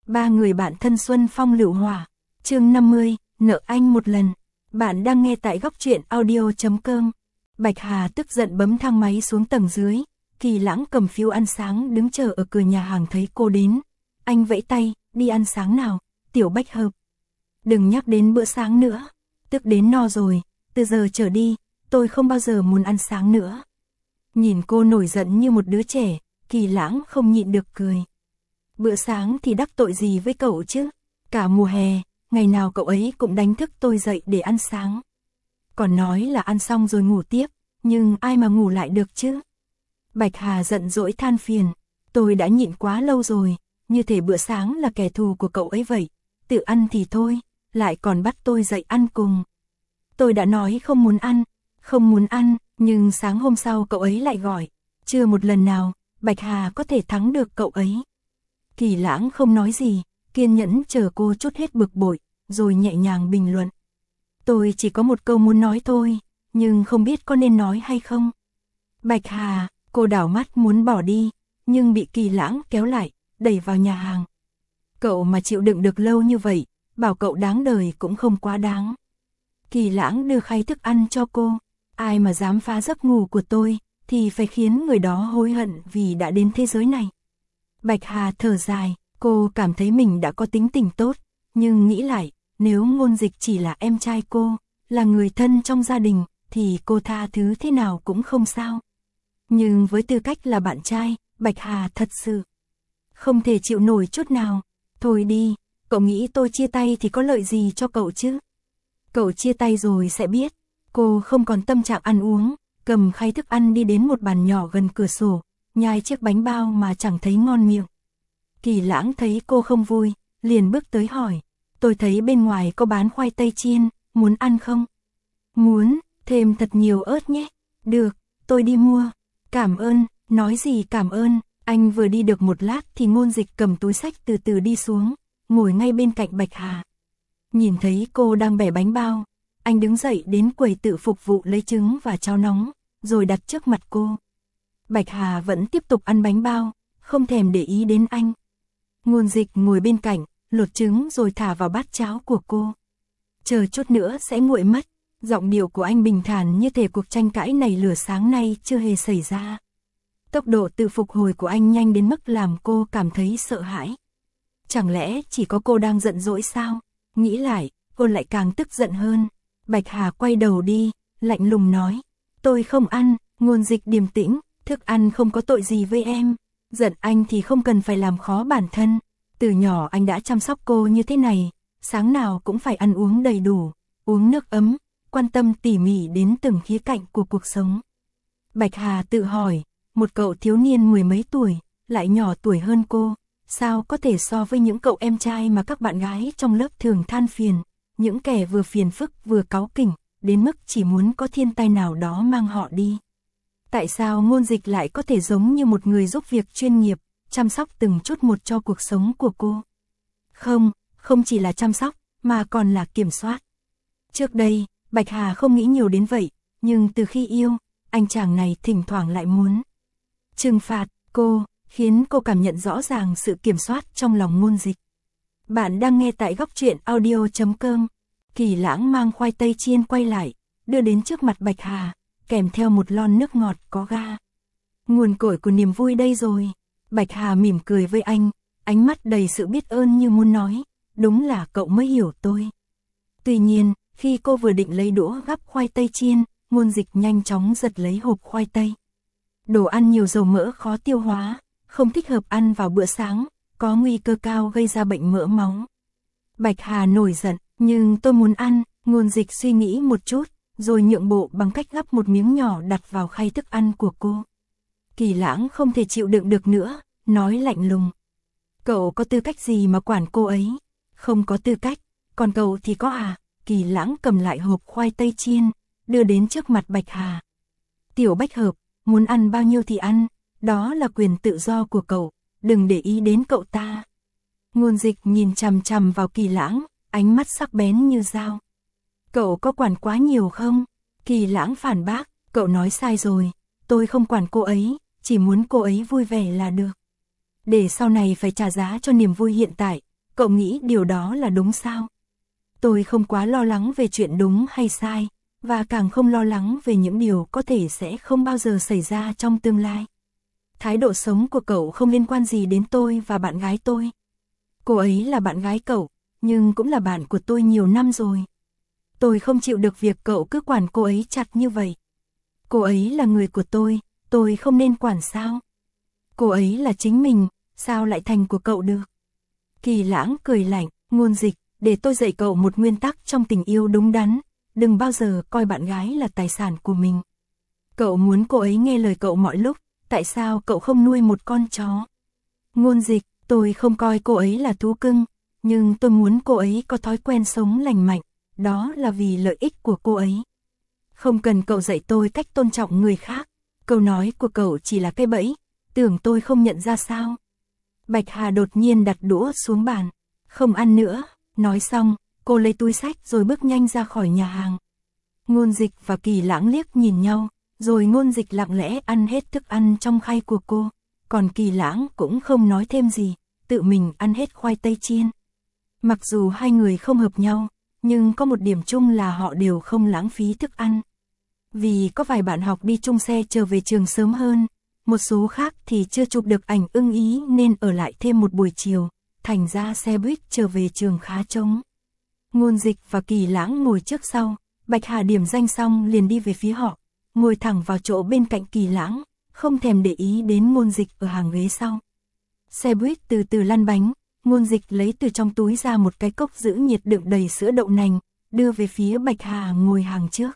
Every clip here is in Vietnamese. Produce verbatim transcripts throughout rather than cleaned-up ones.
Ba người bạn thân Xuân Phong Lựu Hỏa. Chương năm mươi, nợ anh một lần. Bạn đang nghe tại góc truyện audio chấm com. Bạch Hà tức giận bấm thang máy xuống tầng dưới. Kỳ Lãng cầm phiếu ăn sáng đứng chờ ở cửa nhà hàng thấy cô đến. Anh vẫy tay, đi ăn sáng nào, Tiểu Bách Hợp. Đừng nhắc đến bữa sáng nữa. Tức đến no rồi, từ giờ trở đi, tôi không bao giờ muốn ăn sáng nữa. Nhìn cô nổi giận như một đứa trẻ, Kỳ Lãng không nhịn được cười. Bữa sáng thì đắc tội gì với cậu chứ? Cả mùa hè, ngày nào cậu ấy cũng đánh thức tôi dậy để ăn sáng. Còn nói là ăn xong rồi ngủ tiếp, nhưng ai mà ngủ lại được chứ? Bạch Hà giận dỗi than phiền, tôi đã nhịn quá lâu rồi, như thể bữa sáng là kẻ thù của cậu ấy vậy. Tự ăn thì thôi, lại còn bắt tôi dậy ăn cùng. Tôi đã nói không muốn ăn, không muốn ăn, nhưng sáng hôm sau cậu ấy lại gọi. Chưa một lần nào, Bạch Hà có thể thắng được cậu ấy. Kỳ Lãng không nói gì, kiên nhẫn chờ cô trút hết bực bội, rồi nhẹ nhàng bình luận. Tôi chỉ có một câu muốn nói thôi, nhưng không biết có nên nói hay không. Bạch Hà, cô đảo mắt muốn bỏ đi, nhưng bị Kỳ Lãng kéo lại, đẩy vào nhà hàng. Cậu mà chịu đựng được lâu như vậy, bảo cậu đáng đời cũng không quá đáng. Kỳ Lãng đưa khay thức ăn cho cô, ai mà dám phá giấc ngủ của tôi, thì phải khiến người đó hối hận vì đã đến thế giới này. Bạch Hà thở dài, cô cảm thấy mình đã có tính tình tốt, nhưng nghĩ lại, nếu Ngôn Dịch chỉ là em trai cô, là người thân trong gia đình, thì cô tha thứ thế nào cũng không sao. Nhưng với tư cách là bạn trai, Bạch Hà thật sự không thể chịu nổi chút nào. Thôi đi, cậu nghĩ tôi chia tay thì có lợi gì cho cậu chứ? Cậu chia tay rồi sẽ biết. Cô không còn tâm trạng ăn uống, cầm khay thức ăn đi đến một bàn nhỏ gần cửa sổ, nhai chiếc bánh bao mà chẳng thấy ngon miệng. Kỳ Lãng thấy cô không vui, liền bước tới hỏi, tôi thấy bên ngoài có bán khoai tây chiên, muốn ăn không? Muốn, thêm thật nhiều ớt nhé. Được, tôi đi mua. Cảm ơn, nói gì cảm ơn. Anh vừa đi được một lát thì Ngôn Dịch cầm túi xách từ từ đi xuống, ngồi ngay bên cạnh Bạch Hà. Nhìn thấy cô đang bẻ bánh bao, anh đứng dậy đến quầy tự phục vụ lấy trứng và cháo nóng, rồi đặt trước mặt cô. Bạch Hà vẫn tiếp tục ăn bánh bao, không thèm để ý đến anh. Ngôn Dịch ngồi bên cạnh, lột trứng rồi thả vào bát cháo của cô. Chờ chút nữa sẽ nguội mất. Giọng điệu của anh bình thản như thể cuộc tranh cãi này lửa sáng nay chưa hề xảy ra. Tốc độ tự phục hồi của anh nhanh đến mức làm cô cảm thấy sợ hãi. Chẳng lẽ chỉ có cô đang giận dỗi sao? Nghĩ lại, cô lại càng tức giận hơn. Bạch Hà quay đầu đi, lạnh lùng nói. Tôi không ăn. Ngôn Dịch điềm tĩnh, thức ăn không có tội gì với em. Giận anh thì không cần phải làm khó bản thân. Từ nhỏ anh đã chăm sóc cô như thế này, sáng nào cũng phải ăn uống đầy đủ, uống nước ấm, quan tâm tỉ mỉ đến từng khía cạnh của cuộc sống. Bạch Hà tự hỏi, một cậu thiếu niên mười mấy tuổi, lại nhỏ tuổi hơn cô, sao có thể so với những cậu em trai mà các bạn gái trong lớp thường than phiền, những kẻ vừa phiền phức vừa cáu kỉnh, đến mức chỉ muốn có thiên tai nào đó mang họ đi. Tại sao Ngôn Dịch lại có thể giống như một người giúp việc chuyên nghiệp, chăm sóc từng chút một cho cuộc sống của cô? Không, không chỉ là chăm sóc, mà còn là kiểm soát. Trước đây, Bạch Hà không nghĩ nhiều đến vậy, nhưng từ khi yêu, anh chàng này thỉnh thoảng lại muốn trừng phạt cô, khiến cô cảm nhận rõ ràng sự kiểm soát trong lòng Ngôn Dịch. Bạn đang nghe tại góc truyện audio chấm com. Kỳ Lãng mang khoai tây chiên quay lại, đưa đến trước mặt Bạch Hà, kèm theo một lon nước ngọt có ga. Nguồn cội của niềm vui đây rồi. Bạch Hà mỉm cười với anh, ánh mắt đầy sự biết ơn như muốn nói, đúng là cậu mới hiểu tôi. Tuy nhiên, khi cô vừa định lấy đũa gắp khoai tây chiên, Ngôn Dịch nhanh chóng giật lấy hộp khoai tây. Đồ ăn nhiều dầu mỡ khó tiêu hóa, không thích hợp ăn vào bữa sáng, có nguy cơ cao gây ra bệnh mỡ máu. Bạch Hà nổi giận, nhưng tôi muốn ăn. Ngôn Dịch suy nghĩ một chút, rồi nhượng bộ bằng cách gắp một miếng nhỏ đặt vào khay thức ăn của cô. Kỳ Lãng không thể chịu đựng được nữa, nói lạnh lùng. Cậu có tư cách gì mà quản cô ấy? Không có tư cách, còn cậu thì có à? Kỳ Lãng cầm lại hộp khoai tây chiên, đưa đến trước mặt Bạch Hà. Tiểu Bách Hợp, muốn ăn bao nhiêu thì ăn, đó là quyền tự do của cậu, đừng để ý đến cậu ta. Ngôn Dịch nhìn chằm chằm vào Kỳ Lãng, ánh mắt sắc bén như dao. Cậu có quản quá nhiều không? Kỳ Lãng phản bác, cậu nói sai rồi, tôi không quản cô ấy, chỉ muốn cô ấy vui vẻ là được. Để sau này phải trả giá cho niềm vui hiện tại, cậu nghĩ điều đó là đúng sao? Tôi không quá lo lắng về chuyện đúng hay sai, và càng không lo lắng về những điều có thể sẽ không bao giờ xảy ra trong tương lai. Thái độ sống của cậu không liên quan gì đến tôi và bạn gái tôi. Cô ấy là bạn gái cậu, nhưng cũng là bạn của tôi nhiều năm rồi. Tôi không chịu được việc cậu cứ quản cô ấy chặt như vậy. Cô ấy là người của tôi, tôi không nên quản sao? Cô ấy là chính mình, sao lại thành của cậu được? Kỳ Lãng cười lạnh, Ngôn Dịch, để tôi dạy cậu một nguyên tắc trong tình yêu đúng đắn, đừng bao giờ coi bạn gái là tài sản của mình. Cậu muốn cô ấy nghe lời cậu mọi lúc, tại sao cậu không nuôi một con chó? Ngôn Dịch, tôi không coi cô ấy là thú cưng, nhưng tôi muốn cô ấy có thói quen sống lành mạnh, đó là vì lợi ích của cô ấy. Không cần cậu dạy tôi cách tôn trọng người khác, câu nói của cậu chỉ là cái bẫy, tưởng tôi không nhận ra sao? Bạch Hà đột nhiên đặt đũa xuống bàn, không ăn nữa, nói xong, cô lấy túi xách rồi bước nhanh ra khỏi nhà hàng. Ngôn Dịch và Kỳ Lãng liếc nhìn nhau, rồi Ngôn Dịch lặng lẽ ăn hết thức ăn trong khay của cô, còn Kỳ Lãng cũng không nói thêm gì, tự mình ăn hết khoai tây chiên. Mặc dù hai người không hợp nhau, nhưng có một điểm chung là họ đều không lãng phí thức ăn. Vì có vài bạn học đi chung xe trở về trường sớm hơn, một số khác thì chưa chụp được ảnh ưng ý nên ở lại thêm một buổi chiều, thành ra xe buýt trở về trường khá trống. Ngôn Dịch và Kỳ Lãng ngồi trước sau, Bạch Hà điểm danh xong liền đi về phía họ, ngồi thẳng vào chỗ bên cạnh Kỳ Lãng, không thèm để ý đến Ngôn Dịch ở hàng ghế sau. Xe buýt từ từ lăn bánh, Ngôn Dịch lấy từ trong túi ra một cái cốc giữ nhiệt đựng đầy sữa đậu nành, đưa về phía Bạch Hà ngồi hàng trước.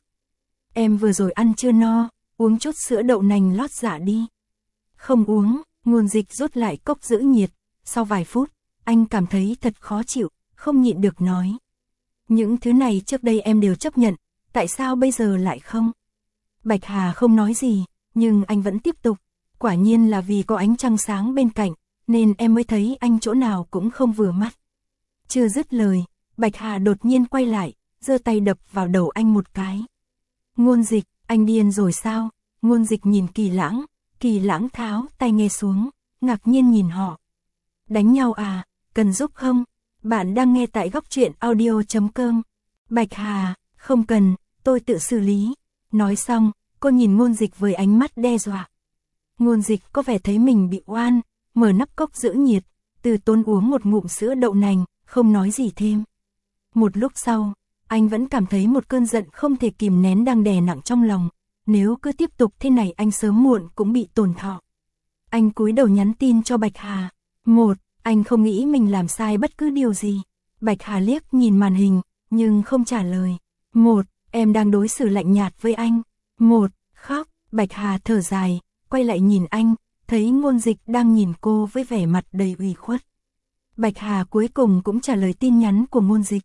Em vừa rồi ăn chưa no, uống chút sữa đậu nành lót dạ đi. Không uống, Ngôn Dịch rút lại cốc giữ nhiệt, sau vài phút, anh cảm thấy thật khó chịu, không nhịn được nói. Những thứ này trước đây em đều chấp nhận, tại sao bây giờ lại không? Bạch Hà không nói gì, nhưng anh vẫn tiếp tục, quả nhiên là vì có ánh trăng sáng bên cạnh, nên em mới thấy anh chỗ nào cũng không vừa mắt. Chưa dứt lời, Bạch Hà đột nhiên quay lại, giơ tay đập vào đầu anh một cái. Ngôn Dịch, anh điên rồi sao? Ngôn Dịch nhìn Kỳ Lãng, Kỳ Lãng tháo tay nghe xuống, ngạc nhiên nhìn họ. Đánh nhau à, cần giúp không? Bạn đang nghe tại góc truyện audio chấm com. Bạch Hà, không cần, tôi tự xử lý. Nói xong, cô nhìn Ngôn Dịch với ánh mắt đe dọa. Ngôn Dịch có vẻ thấy mình bị oan, mở nắp cốc giữ nhiệt, từ tốn uống một ngụm sữa đậu nành, không nói gì thêm. Một lúc sau, anh vẫn cảm thấy một cơn giận không thể kìm nén đang đè nặng trong lòng, nếu cứ tiếp tục thế này anh sớm muộn cũng bị tổn thọ. Anh cúi đầu nhắn tin cho Bạch Hà. Một, anh không nghĩ mình làm sai bất cứ điều gì. Bạch Hà liếc nhìn màn hình, nhưng không trả lời. Một, em đang đối xử lạnh nhạt với anh. Một, khóc. Bạch Hà thở dài, quay lại nhìn anh, thấy Ngôn Dịch đang nhìn cô với vẻ mặt đầy ủy khuất. Bạch Hà cuối cùng cũng trả lời tin nhắn của Ngôn Dịch.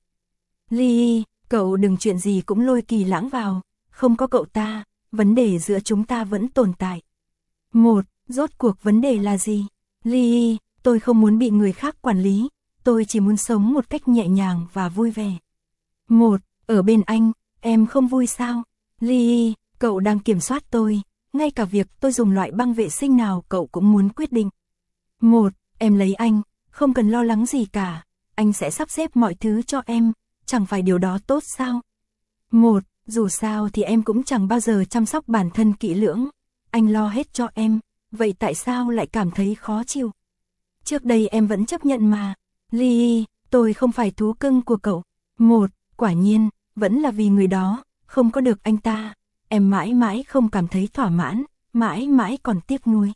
Ly, cậu đừng chuyện gì cũng lôi Kỳ Lãng vào, không có cậu ta, vấn đề giữa chúng ta vẫn tồn tại. Một, rốt cuộc vấn đề là gì? Ly, tôi không muốn bị người khác quản lý, tôi chỉ muốn sống một cách nhẹ nhàng và vui vẻ. Một, ở bên anh, em không vui sao? Ly, cậu đang kiểm soát tôi, ngay cả việc tôi dùng loại băng vệ sinh nào cậu cũng muốn quyết định. Một, em lấy anh, không cần lo lắng gì cả, anh sẽ sắp xếp mọi thứ cho em, chẳng phải điều đó tốt sao? Một, dù sao thì em cũng chẳng bao giờ chăm sóc bản thân kỹ lưỡng, anh lo hết cho em, vậy tại sao lại cảm thấy khó chịu? Trước đây em vẫn chấp nhận mà. Ly, tôi không phải thú cưng của cậu. Một, quả nhiên, vẫn là vì người đó, không có được anh ta, em mãi mãi không cảm thấy thỏa mãn, mãi mãi còn tiếc nuối.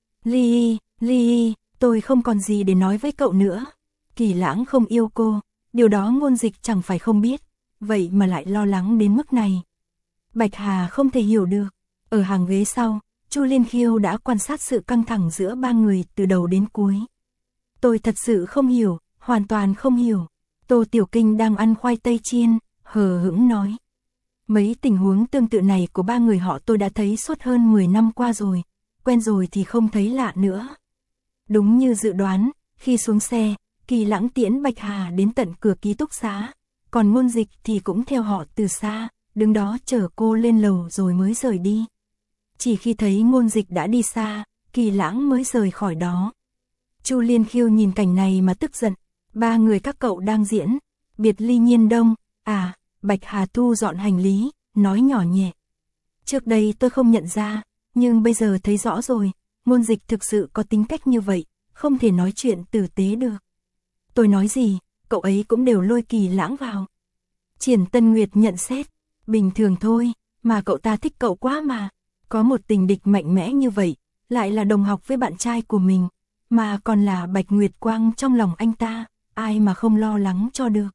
Ly, Ly, tôi không còn gì để nói với cậu nữa. Kỳ Lãng không yêu cô, điều đó Ngôn Dịch chẳng phải không biết, vậy mà lại lo lắng đến mức này. Bạch Hà không thể hiểu được. Ở hàng ghế sau, Chu Liên Khiêu đã quan sát sự căng thẳng giữa ba người từ đầu đến cuối. Tôi thật sự không hiểu, hoàn toàn không hiểu. Tô Tiểu Kinh đang ăn khoai tây chiên, hờ hững nói. Mấy tình huống tương tự này của ba người họ tôi đã thấy suốt hơn mười năm qua rồi, quen rồi thì không thấy lạ nữa. Đúng như dự đoán, khi xuống xe, Kỳ Lãng tiễn Bạch Hà đến tận cửa ký túc xá, còn Ngôn Dịch thì cũng theo họ từ xa, đứng đó chờ cô lên lầu rồi mới rời đi. Chỉ khi thấy Ngôn Dịch đã đi xa, Kỳ Lãng mới rời khỏi đó. Chu Liên Khiêu nhìn cảnh này mà tức giận, Ba người các cậu đang diễn, biệt ly nhiên đông, à, Bạch Hà thu dọn hành lý, nói nhỏ nhẹ. Trước đây tôi không nhận ra, nhưng bây giờ thấy rõ rồi, Ngôn Dịch thực sự có tính cách như vậy, không thể nói chuyện tử tế được. Tôi nói gì, cậu ấy cũng đều lôi Kỳ Lãng vào. Triển Tân Nguyệt nhận xét, bình thường thôi, mà cậu ta thích cậu quá mà. Có một tình địch mạnh mẽ như vậy, lại là đồng học với bạn trai của mình, mà còn là Bạch Nguyệt Quang trong lòng anh ta, ai mà không lo lắng cho được.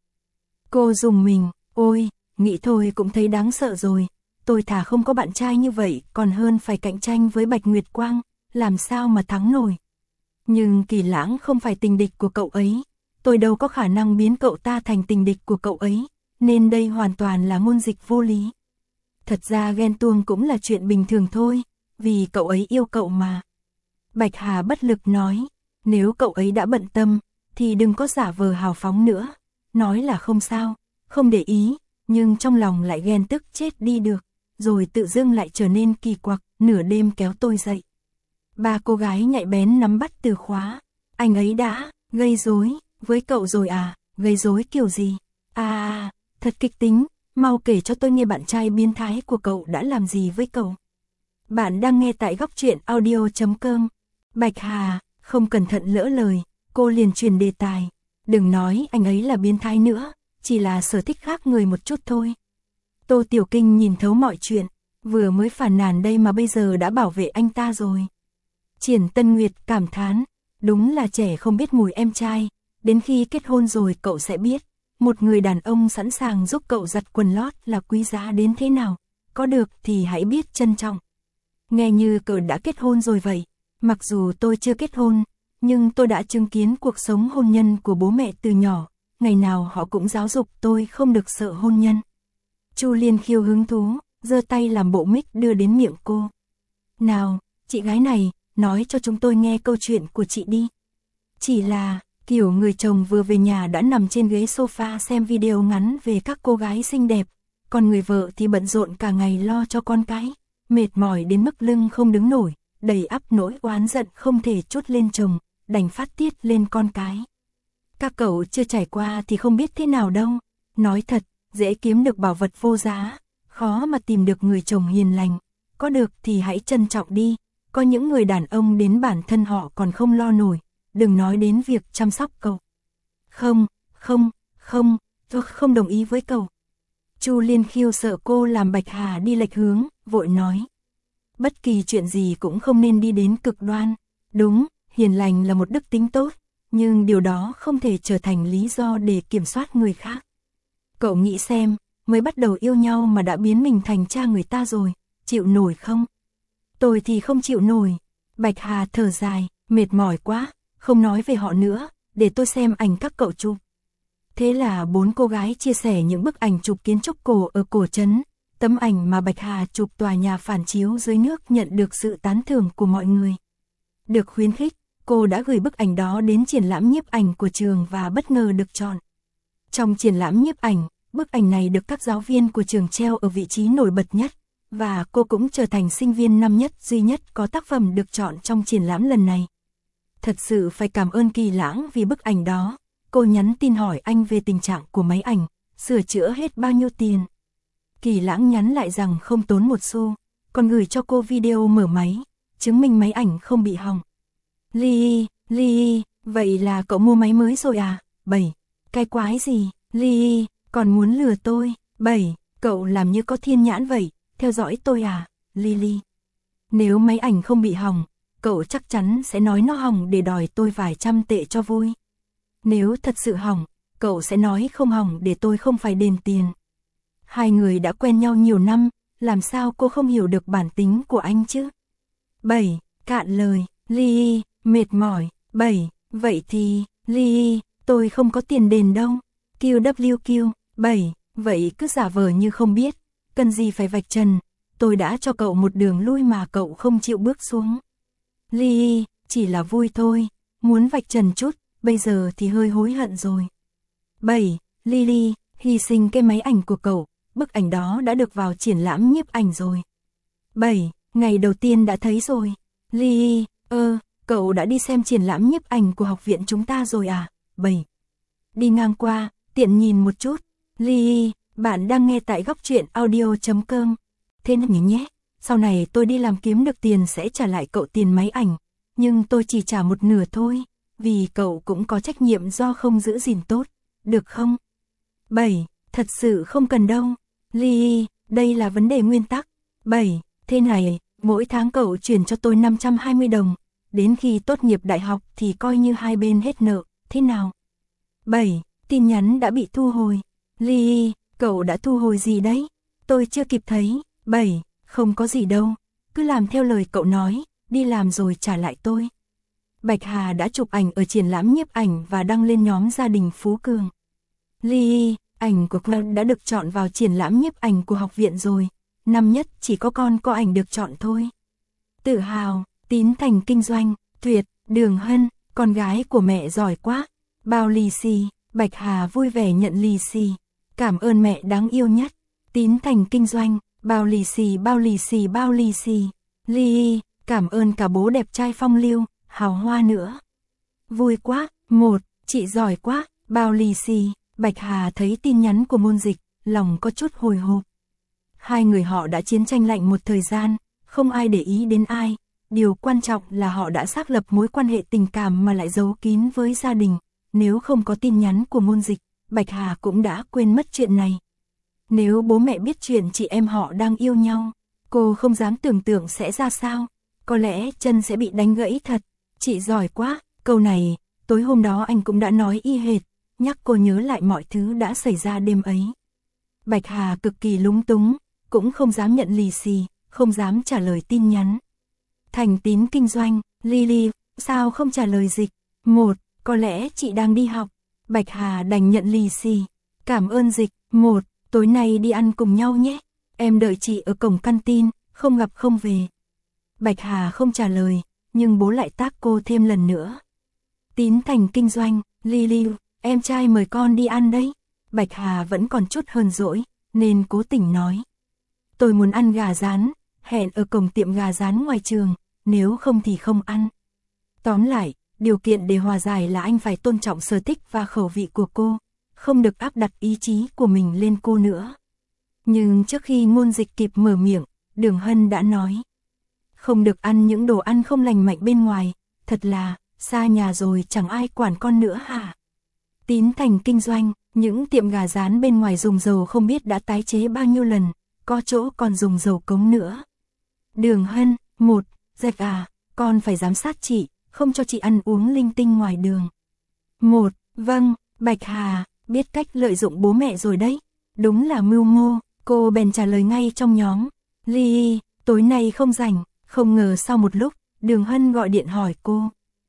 Cô dùng mình, ôi, nghĩ thôi cũng thấy đáng sợ rồi. Tôi thà không có bạn trai như vậy còn hơn phải cạnh tranh với Bạch Nguyệt Quang, làm sao mà thắng nổi. Nhưng Kỳ Lãng không phải tình địch của cậu ấy, tôi đâu có khả năng biến cậu ta thành tình địch của cậu ấy, nên đây hoàn toàn là Ngôn Dịch vô lý. Thật ra ghen tuông cũng là chuyện bình thường thôi, vì cậu ấy yêu cậu mà. Bạch Hà bất lực nói, nếu cậu ấy đã bận tâm, thì đừng có giả vờ hào phóng nữa. Nói là không sao, không để ý, nhưng trong lòng lại ghen tức chết đi được, rồi tự dưng lại trở nên kỳ quặc, nửa đêm kéo tôi dậy. Ba cô gái nhạy bén nắm bắt từ khóa, anh ấy đã gây rối với cậu rồi à, gây rối kiểu gì? À, thật kịch tính, mau kể cho tôi nghe bạn trai biến thái của cậu đã làm gì với cậu. Bạn đang nghe tại góc truyện audio chấm com. Bạch Hà, không cẩn thận lỡ lời, cô liền truyền đề tài. Đừng nói anh ấy là biến thái nữa, chỉ là sở thích khác người một chút thôi. Tô Tiểu Kinh nhìn thấu mọi chuyện, vừa mới phàn nàn đây mà bây giờ đã bảo vệ anh ta rồi. Triển Tân Nguyệt cảm thán, đúng là trẻ không biết mùi em trai, đến khi kết hôn rồi cậu sẽ biết, một người đàn ông sẵn sàng giúp cậu giặt quần lót là quý giá đến thế nào, có được thì hãy biết trân trọng. Nghe như cậu đã kết hôn rồi vậy, mặc dù tôi chưa kết hôn, nhưng tôi đã chứng kiến cuộc sống hôn nhân của bố mẹ từ nhỏ, ngày nào họ cũng giáo dục tôi không được sợ hôn nhân. Chu Liên Khiêu hứng thú, giơ tay làm bộ mic đưa đến miệng cô. Nào, chị gái này, nói cho chúng tôi nghe câu chuyện của chị đi. Chỉ là, kiểu người chồng vừa về nhà đã nằm trên ghế sofa xem video ngắn về các cô gái xinh đẹp, còn người vợ thì bận rộn cả ngày lo cho con cái, mệt mỏi đến mức lưng không đứng nổi, đầy ắp nỗi oán giận không thể trút lên chồng, đành phát tiết lên con cái. Các cậu chưa trải qua thì không biết thế nào đâu, nói thật, dễ kiếm được bảo vật vô giá, khó mà tìm được người chồng hiền lành, có được thì hãy trân trọng đi, có những người đàn ông đến bản thân họ còn không lo nổi, đừng nói đến việc chăm sóc cậu. Không, không, không, tôi không đồng ý với cậu. Chu Liên Khiêu sợ cô làm Bạch Hà đi lệch hướng, vội nói. Bất kỳ chuyện gì cũng không nên đi đến cực đoan, đúng, hiền lành là một đức tính tốt, nhưng điều đó không thể trở thành lý do để kiểm soát người khác. Cậu nghĩ xem, mới bắt đầu yêu nhau mà đã biến mình thành cha người ta rồi, chịu nổi không? Tôi thì không chịu nổi. Bạch Hà thở dài, mệt mỏi quá, không nói về họ nữa, để tôi xem ảnh các cậu chụp. Thế là bốn cô gái chia sẻ những bức ảnh chụp kiến trúc cổ ở cổ trấn, tấm ảnh mà Bạch Hà chụp tòa nhà phản chiếu dưới nước nhận được sự tán thưởng của mọi người. Được khuyến khích, cô đã gửi bức ảnh đó đến triển lãm nhiếp ảnh của trường và bất ngờ được chọn. Trong triển lãm nhiếp ảnh, bức ảnh này được các giáo viên của trường treo ở vị trí nổi bật nhất, và cô cũng trở thành sinh viên năm nhất duy nhất có tác phẩm được chọn trong triển lãm lần này. Thật sự phải cảm ơn Kỳ Lãng vì bức ảnh đó. Cô nhắn tin hỏi anh về tình trạng của máy ảnh, sửa chữa hết bao nhiêu tiền. Kỳ Lãng nhắn lại rằng không tốn một xu, còn gửi cho cô video mở máy, chứng minh máy ảnh không bị hỏng. Ly, Ly, vậy là cậu mua máy mới rồi à? Bảy, cái quái gì? Ly, còn muốn lừa tôi? Bảy, cậu làm như có thiên nhãn vậy, theo dõi tôi à? Lily, nếu máy ảnh không bị hỏng, cậu chắc chắn sẽ nói nó hỏng để đòi tôi vài trăm tệ cho vui. Nếu thật sự hỏng, cậu sẽ nói không hỏng để tôi không phải đền tiền. Hai người đã quen nhau nhiều năm, làm sao cô không hiểu được bản tính của anh chứ? Bảy, cạn lời, Ly, mệt mỏi. Bảy, vậy thì, Ly, tôi không có tiền đền đâu. quy vê kép, bảy, vậy cứ giả vờ như không biết, cần gì phải vạch trần, tôi đã cho cậu một đường lui mà cậu không chịu bước xuống. Ly, chỉ là vui thôi, muốn vạch trần chút, bây giờ thì hơi hối hận rồi. Bảy, Lily, hy sinh cái máy ảnh của cậu, bức ảnh đó đã được vào triển lãm nhiếp ảnh rồi. Bảy, ngày đầu tiên đã thấy rồi. Lily, ơ, cậu đã đi xem triển lãm nhiếp ảnh của học viện chúng ta rồi à? Bảy, đi ngang qua, tiện nhìn một chút. Ly, bạn đang nghe tại góc truyện audio chấm com. Thế nên nhé, sau này tôi đi làm kiếm được tiền sẽ trả lại cậu tiền máy ảnh, nhưng tôi chỉ trả một nửa thôi, vì cậu cũng có trách nhiệm do không giữ gìn tốt, được không? bảy. Thật sự không cần đâu. Ly, đây là vấn đề nguyên tắc. bảy. Thế này, mỗi tháng cậu chuyển cho tôi năm trăm hai mươi đồng, đến khi tốt nghiệp đại học thì coi như hai bên hết nợ, thế nào? bảy. Tin nhắn đã bị thu hồi. Ly, cậu đã thu hồi gì đấy? Tôi chưa kịp thấy. bảy. Không có gì đâu, cứ làm theo lời cậu nói, đi làm rồi trả lại tôi. Bạch Hà đã chụp ảnh ở triển lãm nhiếp ảnh và đăng lên nhóm gia đình Phú Cường. Ly, ảnh của con đã được chọn vào triển lãm nhiếp ảnh của học viện rồi, năm nhất chỉ có con có ảnh được chọn thôi. Tự hào, Tín Thành kinh doanh, tuyệt, Đường Hân, con gái của mẹ giỏi quá. Bao lì xì, Bạch Hà vui vẻ nhận lì xì. Cảm ơn mẹ đáng yêu nhất. Tín Thành kinh doanh, bao lì xì bao lì xì bao lì xì. Ly, cảm ơn cả bố đẹp trai phong lưu, hào hoa nữa. Vui quá, một, chị giỏi quá, bao lì xì. Bạch Hà thấy tin nhắn của Môn Dịch, lòng có chút hồi hộp. Hai người họ đã chiến tranh lạnh một thời gian, không ai để ý đến ai. Điều quan trọng là họ đã xác lập mối quan hệ tình cảm mà lại giấu kín với gia đình. Nếu không có tin nhắn của Môn Dịch, Bạch Hà cũng đã quên mất chuyện này. Nếu bố mẹ biết chuyện chị em họ đang yêu nhau, cô không dám tưởng tượng sẽ ra sao. Có lẽ chân sẽ bị đánh gãy thật. Chị giỏi quá, câu này, tối hôm đó anh cũng đã nói y hệt, nhắc cô nhớ lại mọi thứ đã xảy ra đêm ấy. Bạch Hà cực kỳ lúng túng, cũng không dám nhận lì xì, không dám trả lời tin nhắn. Thành Tín kinh doanh, Lily, sao không trả lời Dịch? Một, có lẽ chị đang đi học. Bạch Hà đành nhận lì xì. Cảm ơn Dịch. Một, tối nay đi ăn cùng nhau nhé. Em đợi chị ở cổng căn tin, không gặp không về. Bạch Hà không trả lời, nhưng bố lại tag cô thêm lần nữa. Tín Thành kinh doanh, Lily, em trai mời con đi ăn đấy. Bạch Hà vẫn còn chút hờn dỗi, nên cố tình nói. Tôi muốn ăn gà rán, hẹn ở cổng tiệm gà rán ngoài trường, nếu không thì không ăn. Tóm lại, điều kiện để hòa giải là anh phải tôn trọng sở thích và khẩu vị của cô, không được áp đặt ý chí của mình lên cô nữa. Nhưng trước khi Ngôn Dịch kịp mở miệng, Đường Hân đã nói. Không được ăn những đồ ăn không lành mạnh bên ngoài, thật là, xa nhà rồi chẳng ai quản con nữa hả? Tín Thành kinh doanh, những tiệm gà rán bên ngoài dùng dầu không biết đã tái chế bao nhiêu lần, có chỗ còn dùng dầu cống nữa. Đường Hân, một, Dẹp à, con phải giám sát chị, không cho chị ăn uống linh tinh ngoài đường. Một, vâng, Bạch Hà, biết cách lợi dụng bố mẹ rồi đấy. Đúng là mưu mô, cô bèn trả lời ngay trong nhóm. Ly, tối nay không rảnh, không ngờ sau một lúc, Đường Hân gọi điện hỏi cô.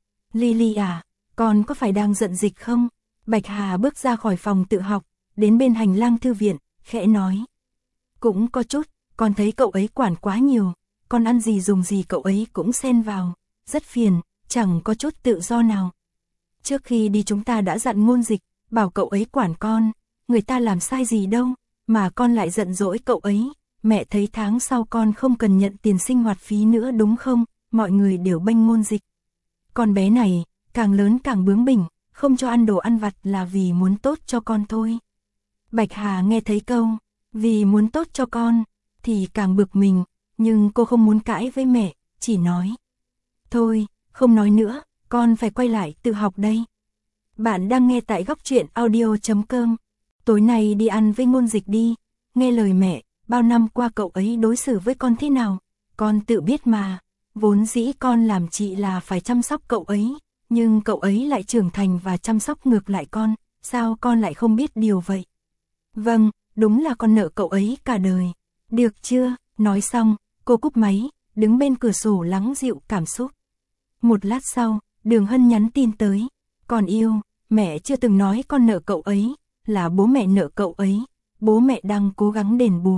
Lily à, con có phải đang giận Dịch không? Bạch Hà bước ra khỏi phòng tự học, đến bên hành lang thư viện, khẽ nói. Cũng có chút, con thấy cậu ấy quản quá nhiều, con ăn gì dùng gì cậu ấy cũng xen vào, rất phiền, chẳng có chút tự do nào. Trước khi đi chúng ta đã dặn Ngôn Dịch, bảo cậu ấy quản con, người ta làm sai gì đâu, mà con lại giận dỗi cậu ấy. Mẹ thấy tháng sau con không cần nhận tiền sinh hoạt phí nữa đúng không? Mọi người đều bênh Ngôn Dịch. Con bé này, càng lớn càng bướng bỉnh, không cho ăn đồ ăn vặt là vì muốn tốt cho con thôi. Bạch Hà nghe thấy câu, vì muốn tốt cho con, thì càng bực mình, nhưng cô không muốn cãi với mẹ, chỉ nói. Thôi, không nói nữa, con phải quay lại tự học đây. Bạn đang nghe tại góc truyện audio chấm com. Tối nay đi ăn với Ngôn Dịch đi, nghe lời mẹ, bao năm qua cậu ấy đối xử với con thế nào, con tự biết mà. Vốn dĩ con làm chị là phải chăm sóc cậu ấy, nhưng cậu ấy lại trưởng thành và chăm sóc ngược lại con, sao con lại không biết điều vậy? Vâng, đúng là con nợ cậu ấy cả đời. Được chưa? Nói xong, cô cúp máy, đứng bên cửa sổ lắng dịu cảm xúc. Một lát sau, Đường Hân nhắn tin tới. Con yêu, mẹ chưa từng nói con nợ cậu ấy, là bố mẹ nợ cậu ấy, bố mẹ đang cố gắng đền bù.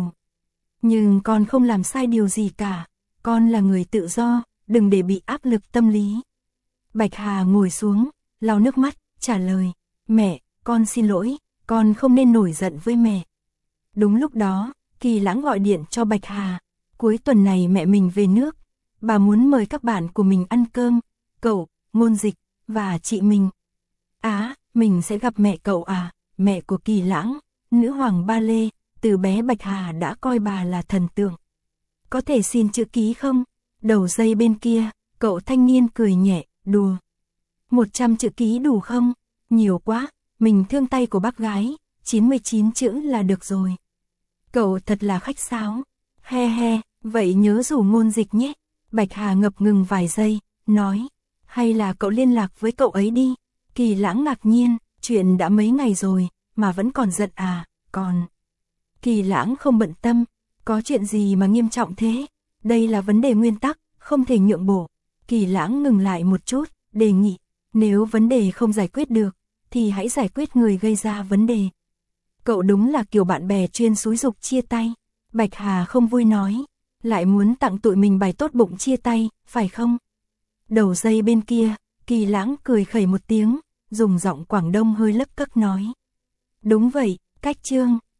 Nhưng con không làm sai điều gì cả, con là người tự do, đừng để bị áp lực tâm lý. Bạch Hà ngồi xuống, lau nước mắt, trả lời. Mẹ, con xin lỗi, con không nên nổi giận với mẹ. Đúng lúc đó, Kỳ Lãng gọi điện cho Bạch Hà. Cuối tuần này mẹ mình về nước, bà muốn mời các bạn của mình ăn cơm, cậu, Ngôn Dịch, và chị mình. Á, mình sẽ gặp mẹ cậu à, mẹ của Kỳ Lãng, nữ hoàng ba lê, từ bé Bạch Hà đã coi bà là thần tượng. Có thể xin chữ ký không? Đầu dây bên kia, cậu thanh niên cười nhẹ, đùa. một trăm chữ ký đủ không? Nhiều quá, mình thương tay của bác gái, chín mươi chín chữ là được rồi. Cậu thật là khách sáo. He he, vậy nhớ rủ Ngôn Dịch nhé. Bạch Hà ngập ngừng vài giây, nói. Hay là cậu liên lạc với cậu ấy đi. Kỳ Lãng ngạc nhiên, chuyện đã mấy ngày rồi, mà vẫn còn giận à, còn. Kỳ Lãng không bận tâm, có chuyện gì mà nghiêm trọng thế? Đây là vấn đề nguyên tắc, không thể nhượng bộ. Kỳ Lãng ngừng lại một chút, đề nghị, nếu vấn đề không giải quyết được, thì hãy giải quyết người gây ra vấn đề. Cậu đúng là kiểu bạn bè chuyên xúi giục chia tay. Bạch Hà không vui nói, lại muốn tặng tụi mình bài tốt bụng chia tay, phải không? Đầu dây bên kia, Kỳ Lãng cười khẩy một tiếng, dùng giọng Quảng Đông hơi lấp cấc nói. Đúng vậy, cách chương.